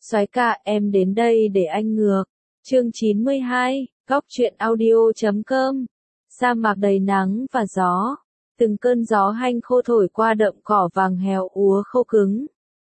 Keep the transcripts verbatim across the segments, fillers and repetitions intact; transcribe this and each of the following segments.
Soái ca, em đến đây để anh ngược. Chương chín mươi hai, góc truyện audio chấm com. Sa mạc đầy nắng và gió. Từng cơn gió hanh khô thổi qua đậm cỏ vàng héo úa khô cứng.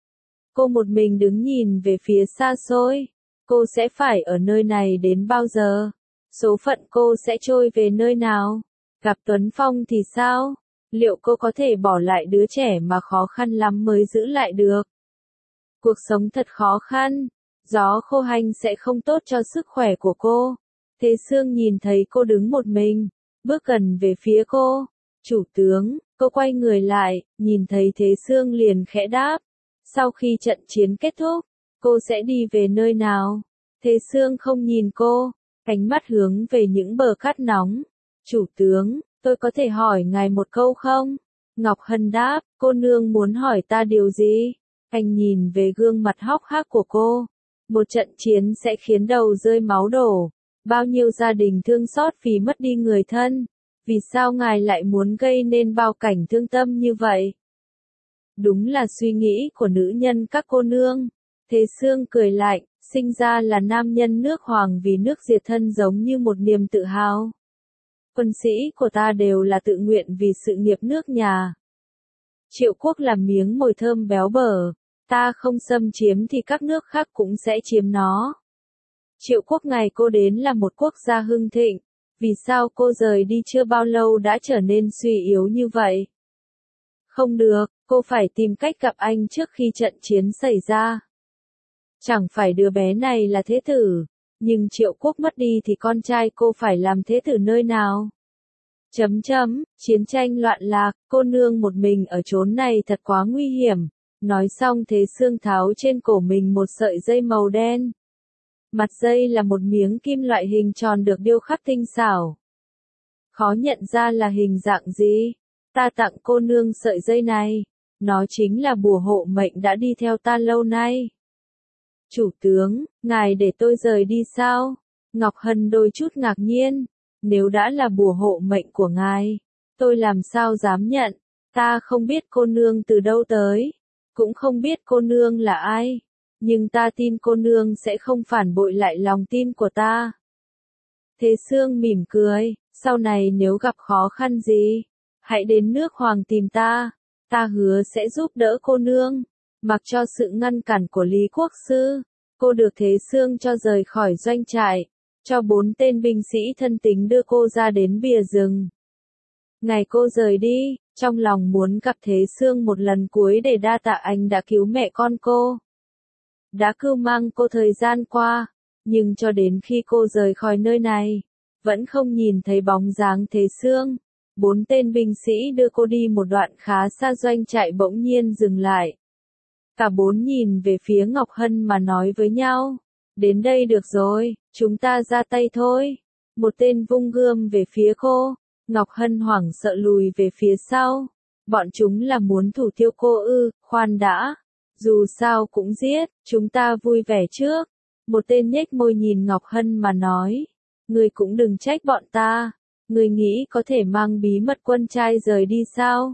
Cô một mình đứng nhìn về phía xa xôi. Cô sẽ phải ở nơi này đến bao giờ? Số phận cô sẽ trôi về nơi nào? Gặp Tuấn Phong thì sao? Liệu cô có thể bỏ lại đứa trẻ mà khó khăn lắm mới giữ lại được? Cuộc sống thật khó khăn. Gió khô hanh sẽ không tốt cho sức khỏe của cô. Thế Sương nhìn thấy cô đứng một mình, bước gần về phía cô. Chủ tướng, cô quay người lại, nhìn thấy Thế Sương liền khẽ đáp. Sau khi trận chiến kết thúc, cô sẽ đi về nơi nào? Thế Sương không nhìn cô, ánh mắt hướng về những bờ cát nóng. Chủ tướng, tôi có thể hỏi ngài một câu không? Ngọc Hân đáp, cô nương muốn hỏi ta điều gì? Anh nhìn về gương mặt hốc hác của cô. Một trận chiến sẽ khiến đầu rơi máu đổ. Bao nhiêu gia đình thương xót vì mất đi người thân. Vì sao ngài lại muốn gây nên bao cảnh thương tâm như vậy? Đúng là suy nghĩ của nữ nhân các cô nương. Thế Sương cười lạnh, sinh ra là nam nhân nước Hoàng vì nước diệt thân giống như một niềm tự hào. Quân sĩ của ta đều là tự nguyện vì sự nghiệp nước nhà. Triệu quốc là miếng mồi thơm béo bở, ta không xâm chiếm thì các nước khác cũng sẽ chiếm nó. Triệu quốc ngày cô đến là một quốc gia hưng thịnh, vì sao cô rời đi chưa bao lâu đã trở nên suy yếu như vậy? Không được, cô phải tìm cách gặp anh trước khi trận chiến xảy ra. Chẳng phải đứa bé này là thế tử, nhưng Triệu quốc mất đi thì con trai cô phải làm thế tử nơi nào? Chấm chấm, chiến tranh loạn lạc, cô nương một mình ở chốn này thật quá nguy hiểm. Nói xong Thế Sương tháo trên cổ mình một sợi dây màu đen. Mặt dây là một miếng kim loại hình tròn được điêu khắc tinh xảo. Khó nhận ra là hình dạng gì. Ta tặng cô nương sợi dây này. Nó chính là bùa hộ mệnh đã đi theo ta lâu nay. Chủ tướng, ngài để tôi rời đi sao? Ngọc Hân đôi chút ngạc nhiên. Nếu đã là bùa hộ mệnh của ngài, tôi làm sao dám nhận? Ta không biết cô nương từ đâu tới, cũng không biết cô nương là ai, nhưng ta tin cô nương sẽ không phản bội lại lòng tin của ta. Thế Sương mỉm cười, sau này nếu gặp khó khăn gì, hãy đến nước Hoàng tìm ta, ta hứa sẽ giúp đỡ cô nương. Mặc cho sự ngăn cản của Lý Quốc Sư, cô được Thế Sương cho rời khỏi doanh trại, cho bốn tên binh sĩ thân tín đưa cô ra đến bìa rừng. Ngày cô rời đi, trong lòng muốn gặp Thế Sương một lần cuối để đa tạ anh đã cứu mẹ con cô. Đã cưu mang cô thời gian qua, nhưng cho đến khi cô rời khỏi nơi này, vẫn không nhìn thấy bóng dáng Thế Sương. Bốn tên binh sĩ đưa cô đi một đoạn khá xa doanh trại bỗng nhiên dừng lại. Cả bốn nhìn về phía Ngọc Hân mà nói với nhau. Đến đây được rồi, chúng ta ra tay thôi. Một tên vung gươm về phía cô. Ngọc Hân hoảng sợ lùi về phía sau. Bọn chúng là muốn thủ tiêu cô ư, khoan đã. Dù sao cũng giết, chúng ta vui vẻ trước. Một tên nhếch môi nhìn Ngọc Hân mà nói. Ngươi cũng đừng trách bọn ta. Ngươi nghĩ có thể mang bí mật quân trai rời đi sao?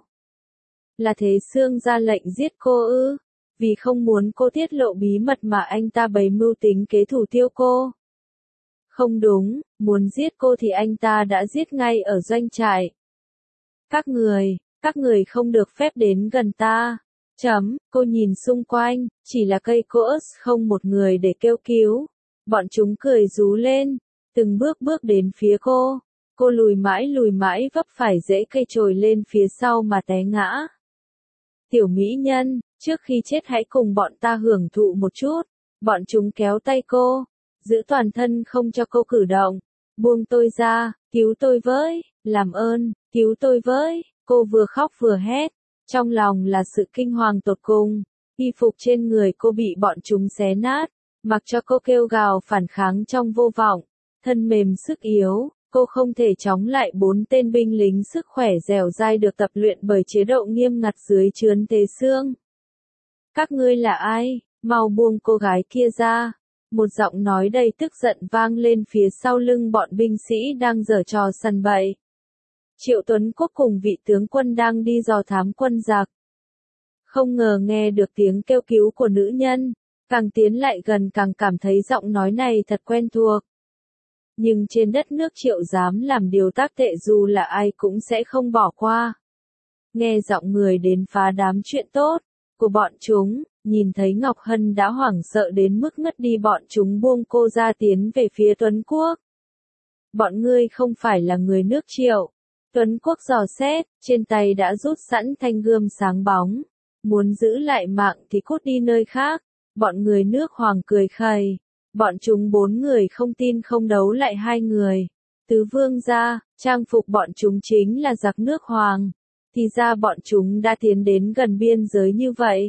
Là Thế Sương ra lệnh giết cô ư? Vì không muốn cô tiết lộ bí mật mà anh ta bày mưu tính kế thủ tiêu cô. Không đúng, muốn giết cô thì anh ta đã giết ngay ở doanh trại. Các người, các người không được phép đến gần ta. Chấm, cô nhìn xung quanh, chỉ là cây cỗ không một người để kêu cứu. Bọn chúng cười rú lên, từng bước bước đến phía cô. Cô lùi mãi lùi mãi vấp phải rễ cây trồi lên phía sau mà té ngã. Tiểu mỹ nhân, trước khi chết hãy cùng bọn ta hưởng thụ một chút. Bọn chúng kéo tay cô, giữ toàn thân không cho cô cử động. Buông tôi ra, cứu tôi với, làm ơn, cứu tôi với. Cô vừa khóc vừa hét, trong lòng là sự kinh hoàng tột cùng. Y phục trên người cô bị bọn chúng xé nát, mặc cho cô kêu gào phản kháng trong vô vọng. Thân mềm sức yếu, cô không thể chống lại bốn tên binh lính sức khỏe dẻo dai được tập luyện bởi chế độ nghiêm ngặt dưới trướng Thế Sương. Các ngươi là ai? Mau buông cô gái kia ra. Một giọng nói đầy tức giận vang lên phía sau lưng bọn binh sĩ đang giở trò săn bậy. Triệu Tuấn Quốc cùng vị tướng quân đang đi dò thám quân giặc. Không ngờ nghe được tiếng kêu cứu của nữ nhân, Càng tiến lại gần càng cảm thấy giọng nói này thật quen thuộc. Nhưng trên đất nước Triệu dám làm điều tác tệ dù là ai cũng sẽ không bỏ qua. Nghe giọng người đến phá đám chuyện tốt của bọn chúng, nhìn thấy Ngọc Hân đã hoảng sợ đến mức ngất đi, bọn chúng buông cô ra tiến về phía Tuấn Quốc. Bọn ngươi không phải là người nước Triệu. Tuấn Quốc dò xét, trên tay đã rút sẵn thanh gươm sáng bóng. Muốn giữ lại mạng thì cút đi nơi khác. Bọn người nước Hoàng cười khẩy. Bọn chúng bốn người không tin không đấu lại hai người. Tứ vương gia, trang phục bọn chúng chính là giặc nước Hoàng. Thì ra bọn chúng đã tiến đến gần biên giới như vậy.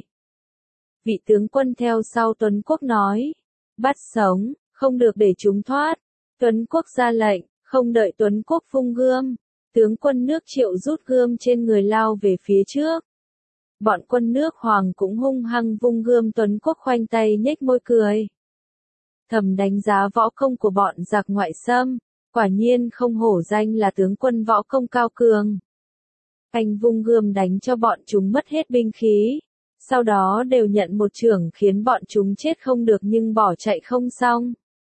Vị tướng quân theo sau Tuấn Quốc nói. Bắt sống, không được để chúng thoát. Tuấn Quốc ra lệnh, không đợi Tuấn Quốc vung gươm. Tướng quân nước Triệu rút gươm trên người lao về phía trước. Bọn quân nước Hoàng cũng hung hăng vung gươm, Tuấn Quốc khoanh tay nhếch môi cười. Thầm đánh giá võ công của bọn giặc ngoại xâm, quả nhiên không hổ danh là tướng quân võ công cao cường. Anh vung gươm đánh cho bọn chúng mất hết binh khí, sau đó đều nhận một chưởng khiến bọn chúng chết không được nhưng bỏ chạy không xong.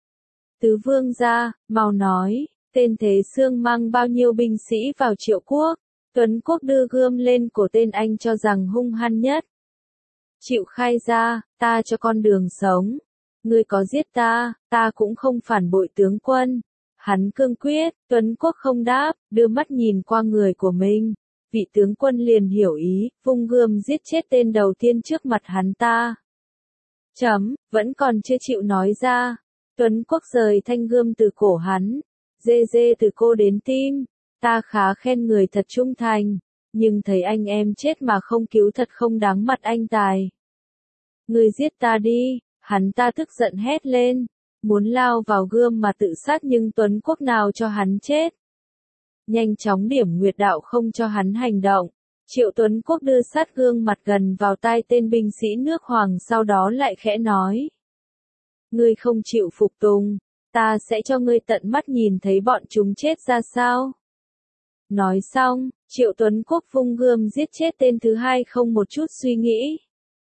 Tứ vương gia, mau nói, tên Thế Xương mang bao nhiêu binh sĩ vào Triệu quốc? Tuấn Quốc đưa gươm lên cổ tên anh cho rằng hung hăng nhất. Chịu khai ra, ta cho con đường sống. Ngươi có giết ta, ta cũng không phản bội tướng quân. Hắn cương quyết, Tuấn Quốc không đáp, đưa mắt nhìn qua người của mình. Vị tướng quân liền hiểu ý, vung gươm giết chết tên đầu tiên trước mặt hắn ta. Chấm, vẫn còn chưa chịu nói ra. Tuấn Quốc rời thanh gươm từ cổ hắn. Dê dê từ cô đến tim. Ta khá khen người thật trung thành, nhưng thấy anh em chết mà không cứu thật không đáng mặt anh tài. Ngươi giết ta đi, hắn ta tức giận hét lên, muốn lao vào gươm mà tự sát nhưng Tuấn Quốc nào cho hắn chết. Nhanh chóng điểm nguyệt đạo không cho hắn hành động. Triệu Tuấn Quốc đưa sát gương mặt gần vào tai tên binh sĩ nước Hoàng, sau đó lại khẽ nói. Ngươi không chịu phục tùng, ta sẽ cho ngươi tận mắt nhìn thấy bọn chúng chết ra sao. Nói xong, Triệu Tuấn Quốc vung gươm giết chết tên thứ hai không một chút suy nghĩ.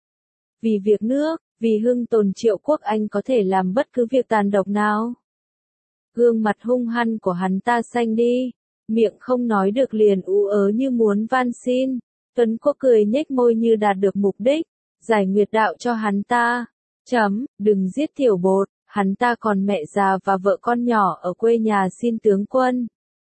Vì việc nước, vì hưng tồn Triệu quốc anh có thể làm bất cứ việc tàn độc nào. Gương mặt hung hăng của hắn ta xanh đi, miệng không nói được liền ú ớ như muốn van xin. Tuấn Quốc cười nhếch môi như đạt được mục đích, giải nguyệt đạo cho hắn ta. Chấm, đừng giết tiểu bột, hắn ta còn mẹ già và vợ con nhỏ ở quê nhà xin tướng quân.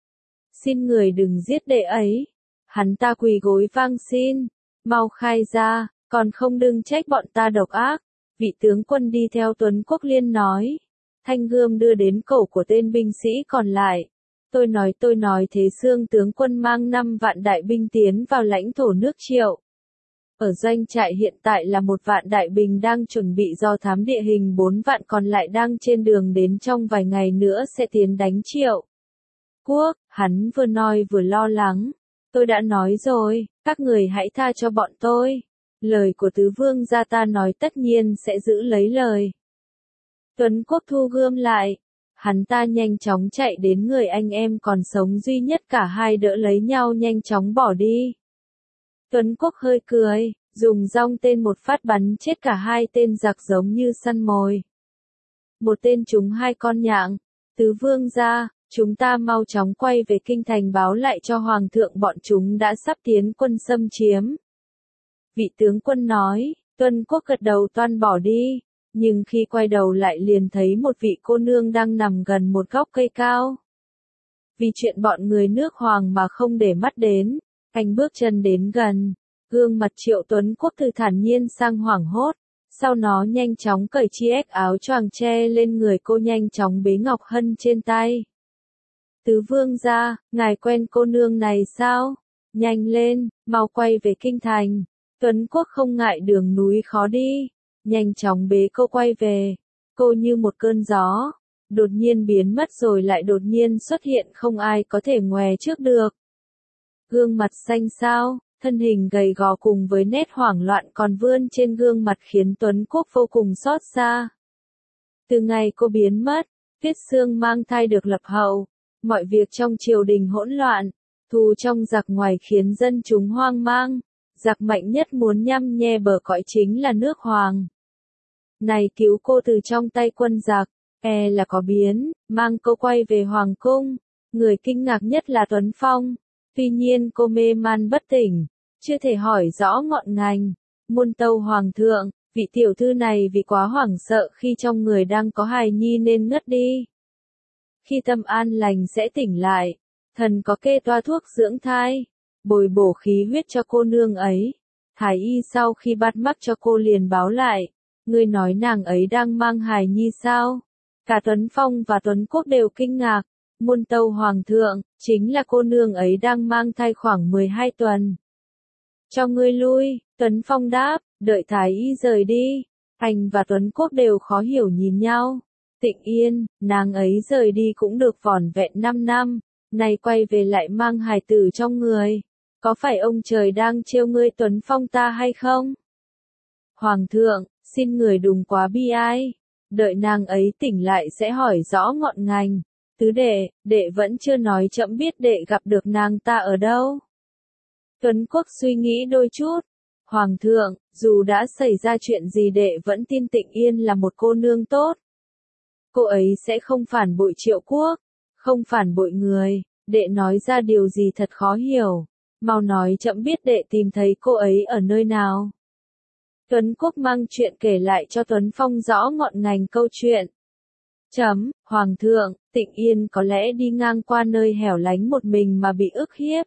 Xin người đừng giết đệ ấy. Hắn ta quỳ gối vang xin, mau khai ra, còn không đừng trách bọn ta độc ác. Vị tướng quân đi theo Tuấn Quốc liên nói. Thanh gươm đưa đến cổ của tên binh sĩ còn lại. Tôi nói tôi nói Thế Xương tướng quân mang năm vạn đại binh tiến vào lãnh thổ nước Triệu. Ở doanh trại hiện tại là một vạn đại binh đang chuẩn bị do thám địa hình, bốn vạn còn lại đang trên đường đến, trong vài ngày nữa sẽ tiến đánh Triệu quốc. Hắn vừa nói vừa lo lắng. Tôi đã nói rồi, các người hãy tha cho bọn tôi. Lời của tứ vương gia ta nói tất nhiên sẽ giữ lấy lời. Tuấn Quốc thu gươm lại. Hắn ta nhanh chóng chạy đến người anh em còn sống duy nhất, cả hai đỡ lấy nhau nhanh chóng bỏ đi. Tuấn Quốc hơi cười, dùng rong tên một phát bắn chết cả hai tên giặc giống như săn mồi. Một tên trúng hai con nhạn. Tứ vương gia, chúng ta mau chóng quay về kinh thành báo lại cho hoàng thượng bọn chúng đã sắp tiến quân xâm chiếm. Vị tướng quân nói. Tuấn Quốc gật đầu toan bỏ đi, nhưng khi quay đầu lại liền thấy một vị cô nương đang nằm gần một gốc cây cao. Vì chuyện bọn người nước Hoàng mà không để mắt đến, anh bước chân đến gần, gương mặt Triệu Tuấn Quốc từ thản nhiên sang hoảng hốt, sau nó nhanh chóng cởi chiếc áo choàng che lên người cô, nhanh chóng bế Ngọc Hân trên tay. Tứ vương gia, ngài quen cô nương này sao? Nhanh lên, mau quay về kinh thành. Tuấn Quốc không ngại đường núi khó đi, nhanh chóng bế cô quay về. Cô như một cơn gió, đột nhiên biến mất rồi lại đột nhiên xuất hiện, không ai có thể ngoe trước được. Gương mặt xanh xao, thân hình gầy gò cùng với nét hoảng loạn còn vươn trên gương mặt khiến Tuấn Quốc vô cùng xót xa. Từ ngày cô biến mất, Tuyết Xương mang thai được lập hậu, mọi việc trong triều đình hỗn loạn, thù trong giặc ngoài khiến dân chúng hoang mang. Giặc mạnh nhất muốn nhăm nhe bờ cõi chính là nước Hoàng. này cứu cô từ trong tay quân giặc, e là có biến, mang cô quay về Hoàng cung. Người kinh ngạc nhất là Tuấn Phong. Tuy nhiên cô mê man bất tỉnh, chưa thể hỏi rõ ngọn ngành. Muôn tâu Hoàng thượng, vị tiểu thư này vì quá hoảng sợ khi trong người đang có hài nhi nên ngất đi. Khi tâm an lành sẽ tỉnh lại, thần có kê toa thuốc dưỡng thai, bồi bổ khí huyết cho cô nương ấy. Thái y sau khi bắt mắt cho cô liền báo lại, ngươi nói nàng ấy đang mang hài nhi sao? Cả Tuấn Phong và Tuấn Quốc đều kinh ngạc. Muôn tâu Hoàng thượng, chính là cô nương ấy đang mang thai khoảng mười hai tuần. Cho ngươi lui, Tuấn Phong đáp, đợi Thái y rời đi. Anh và Tuấn Quốc đều khó hiểu nhìn nhau. Tịnh Yên, nàng ấy rời đi cũng được vỏn vẹn năm năm, nay quay về lại mang hài tử trong người. Có phải ông trời đang trêu ngươi Tuấn Phong ta hay không? Hoàng thượng, xin người đừng quá bi ai. Đợi nàng ấy tỉnh lại sẽ hỏi rõ ngọn ngành. Tứ đệ, đệ vẫn chưa nói trẫm biết đệ gặp được nàng ta ở đâu. Tuấn Quốc suy nghĩ đôi chút. Hoàng thượng, dù đã xảy ra chuyện gì đệ vẫn tin Tịnh Yên là một cô nương tốt. Cô ấy sẽ không phản bội Triệu Quốc, không phản bội người. Đệ nói ra điều gì thật khó hiểu. Mau nói trẫm biết đệ tìm thấy cô ấy ở nơi nào. Tuấn Quốc mang chuyện kể lại cho Tuấn Phong rõ ngọn ngành câu chuyện. Chấm, Hoàng thượng, Tịnh Yên có lẽ đi ngang qua nơi hẻo lánh một mình mà bị ức hiếp.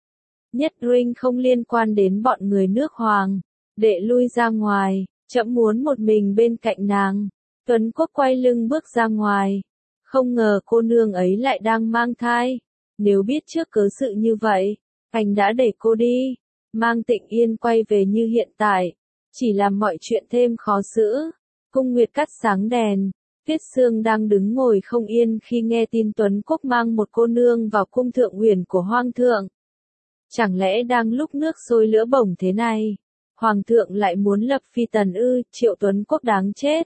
Nhất Rinh không liên quan đến bọn người nước Hoàng. Đệ lui ra ngoài, trẫm muốn một mình bên cạnh nàng. Tuấn Quốc quay lưng bước ra ngoài. Không ngờ cô nương ấy lại đang mang thai. Nếu biết trước cớ sự như vậy, anh đã để cô đi, mang Tịnh Yên quay về như hiện tại. Chỉ làm mọi chuyện thêm khó xử. Cung Nguyệt cắt sáng đèn. Tuyết Sương đang đứng ngồi không yên khi nghe tin Tuấn Quốc mang một cô nương vào cung thượng uyển của Hoàng thượng. Chẳng lẽ đang lúc nước sôi lửa bỏng thế này, Hoàng thượng lại muốn lập phi tần ư? Triệu Tuấn Quốc đáng chết.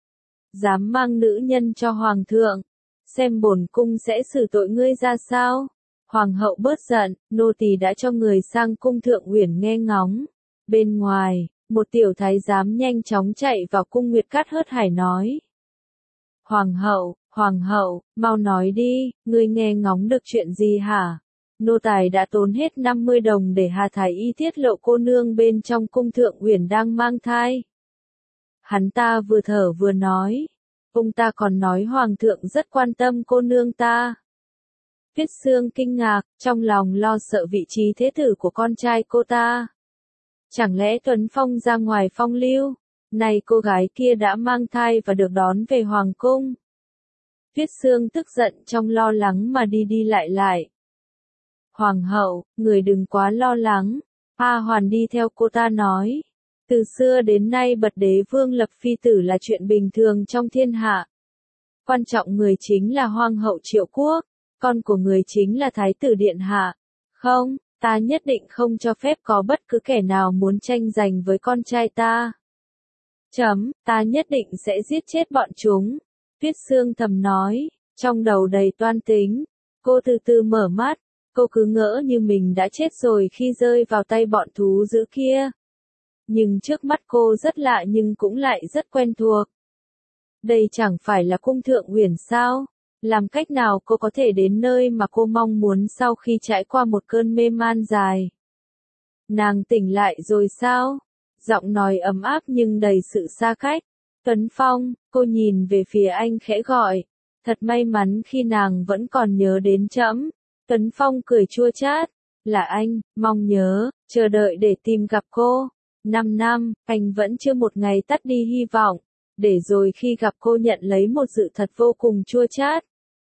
Dám mang nữ nhân cho Hoàng thượng, xem bổn cung sẽ xử tội ngươi ra sao? Hoàng hậu bớt giận, nô tỳ đã cho người sang cung thượng uyển nghe ngóng. Bên ngoài, một tiểu thái giám nhanh chóng chạy vào cung Nguyệt Cát hớt hải nói. Hoàng hậu, Hoàng hậu, mau nói đi, ngươi nghe ngóng được chuyện gì hả? Nô tài đã tốn hết năm mươi đồng để Hà Thái y tiết lộ cô nương bên trong cung thượng uyển đang mang thai. Hắn ta vừa thở vừa nói. Ông ta còn nói Hoàng thượng rất quan tâm cô nương ta. Tuyết Sương kinh ngạc, trong lòng lo sợ vị trí thế tử của con trai cô ta. Chẳng lẽ Tuấn Phong ra ngoài phong lưu? Này cô gái kia đã mang thai và được đón về Hoàng cung. Tuyết Sương tức giận trong lo lắng mà đi đi lại lại. Hoàng hậu, người đừng quá lo lắng. A Hoàn đi theo cô ta nói. Từ xưa đến nay bậc đế vương lập phi tử là chuyện bình thường trong thiên hạ. Quan trọng người chính là Hoàng hậu Triệu Quốc. Con của người chính là Thái tử Điện Hạ. Không, ta nhất định không cho phép có bất cứ kẻ nào muốn tranh giành với con trai ta. Chấm, ta nhất định sẽ giết chết bọn chúng. Tuyết Sương thầm nói, trong đầu đầy toan tính. Cô từ từ mở mắt, cô cứ ngỡ như mình đã chết rồi khi rơi vào tay bọn thú dữ kia. Nhưng trước mắt cô rất lạ nhưng cũng lại rất quen thuộc. Đây chẳng phải là cung thượng uyển sao? Làm cách nào cô có thể đến nơi mà cô mong muốn sau khi trải qua một cơn mê man dài? Nàng tỉnh lại rồi sao? Giọng nói ấm áp nhưng đầy sự xa cách. Tuấn Phong, cô nhìn về phía anh khẽ gọi. Thật may mắn khi nàng vẫn còn nhớ đến trẫm. Tuấn Phong cười chua chát. Là anh, mong nhớ, chờ đợi để tìm gặp cô. Năm năm, anh vẫn chưa một ngày tắt đi hy vọng. Để rồi khi gặp cô nhận lấy một sự thật vô cùng chua chát.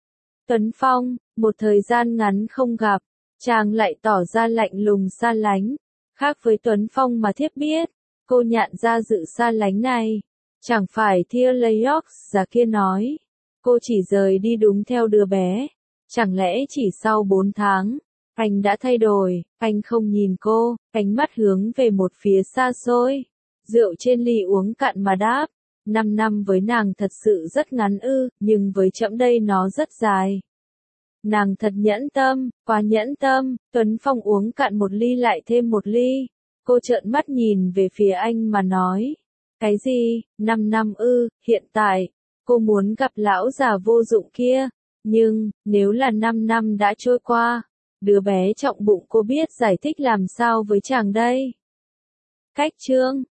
Tuấn Phong, một thời gian ngắn không gặp, chàng lại tỏ ra lạnh lùng xa lánh. Khác với Tuấn Phong mà thiếp biết, cô nhận ra sự xa lánh này. Chẳng phải Thea Layox già kia nói, cô chỉ rời đi đúng theo đứa bé. Chẳng lẽ chỉ sau bốn tháng, anh đã thay đổi, anh không nhìn cô, ánh mắt hướng về một phía xa xôi. Rượu trên ly uống cạn mà đáp. Năm năm với nàng thật sự rất ngắn ư, nhưng với trẫm đây nó rất dài. Nàng thật nhẫn tâm, quá nhẫn tâm. Tuấn Phong uống cạn một ly lại thêm một ly. Cô trợn mắt nhìn về phía anh mà nói. Cái gì, năm năm ư, hiện tại, cô muốn gặp lão già vô dụng kia, nhưng, nếu là năm năm đã trôi qua, đứa bé trọng bụng cô biết giải thích làm sao với chàng đây? Cách chương